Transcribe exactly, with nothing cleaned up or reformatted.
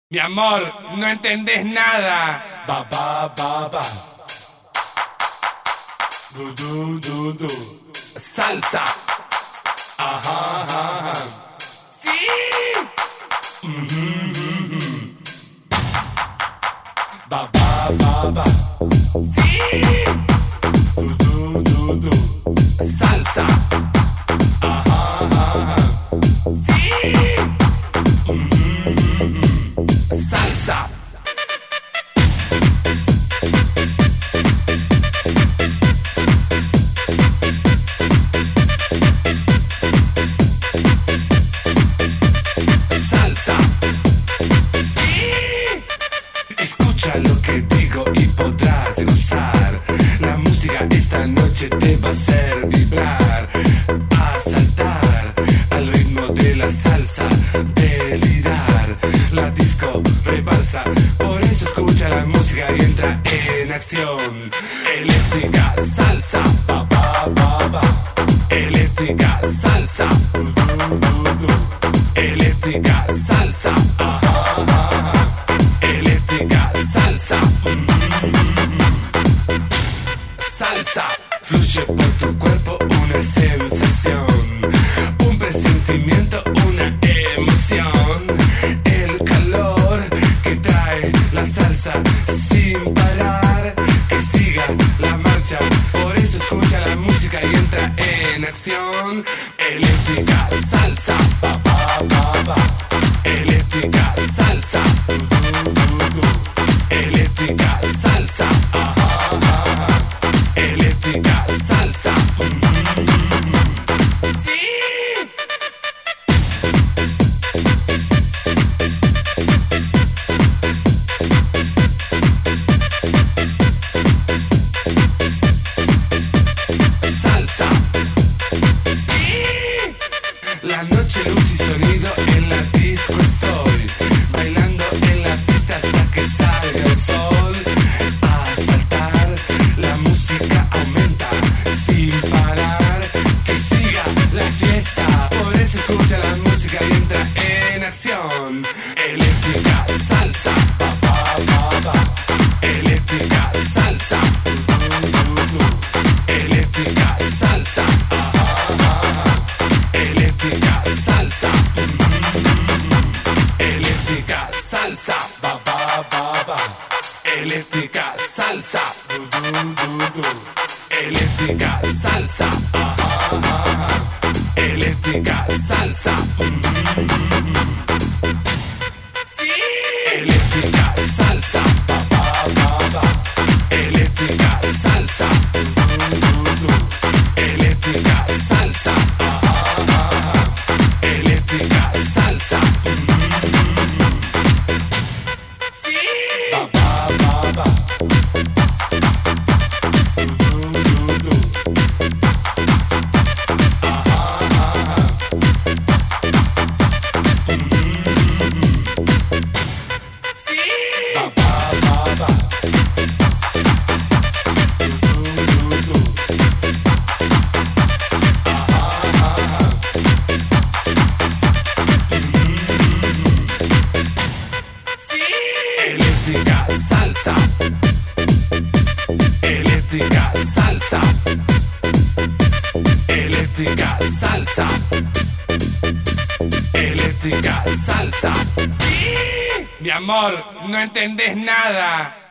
Mi amor, no entendés nada. Ba ba ba ba. Du du du du. Salsa. Ajá ajá ajá. Sí. Mhm mhm. Ba ba ba ba. Sí. Du du du du. Salsa. Ajá ajá ajá. Sí. Mhm mhm. Salsa. Salsa. Sí. Escucha lo que digo y podrás gozar. La música esta noche te va a hacer vibrar, a saltar al ritmo de la salsa, delirar. La disco rebalsa, por eso escucha la música y entra en acción. Eléctrica salsa, ba ba ba ba. Eléctrica salsa, du du du du. Eléctrica salsa, ajá ajá ajá. Eléctrica salsa, Salsa. fluye por tu cuerpo una sensación, un presentimiento, una emoción. El calor que trae la salsa sin parar, que siga la marcha. Por eso escucha la música y entra en acción. Eléctrica salsa, ba ba ba ba. Eléctrica salsa, du du du du. Eléctrica salsa, ajá ajá ajá. Eléctrica salsa. Sí. Salsa. Sí. La noche, luz y sonido en la disco estoy, bailando en la pista hasta que salga el sol. A saltar, la música aumenta sin parar, que siga la fiesta. Por eso escucha la música y entra en acción. Eléctrica salsa, ba ba ba ba. Eléctrica salsa, du du du du. Eléctrica salsa, ajá ajá ajá. Eléctrica salsa, eléctrica salsa, ba ba ba ba. Eléctrica salsa, du du du du. Eléctrica salsa, ajá ajá ajá. Eléctrica salsa, Sí. eléctrica salsa, ba ba ba ba. Eléctrica salsa, du du du. Eléctrica salsa, ajá ajá ajá. Eléctrica salsa, Sí. ba ba ba ba. Du du du. Ajá ajá ajá. Sí. Ba ba ba ba. Du du du. Ajá ajá ajá. Sí. Eléctrica salsa. Eléctrica salsa. Eléctrica salsa. Eléctrica salsa. Sí. Mi amor, no entendés nada.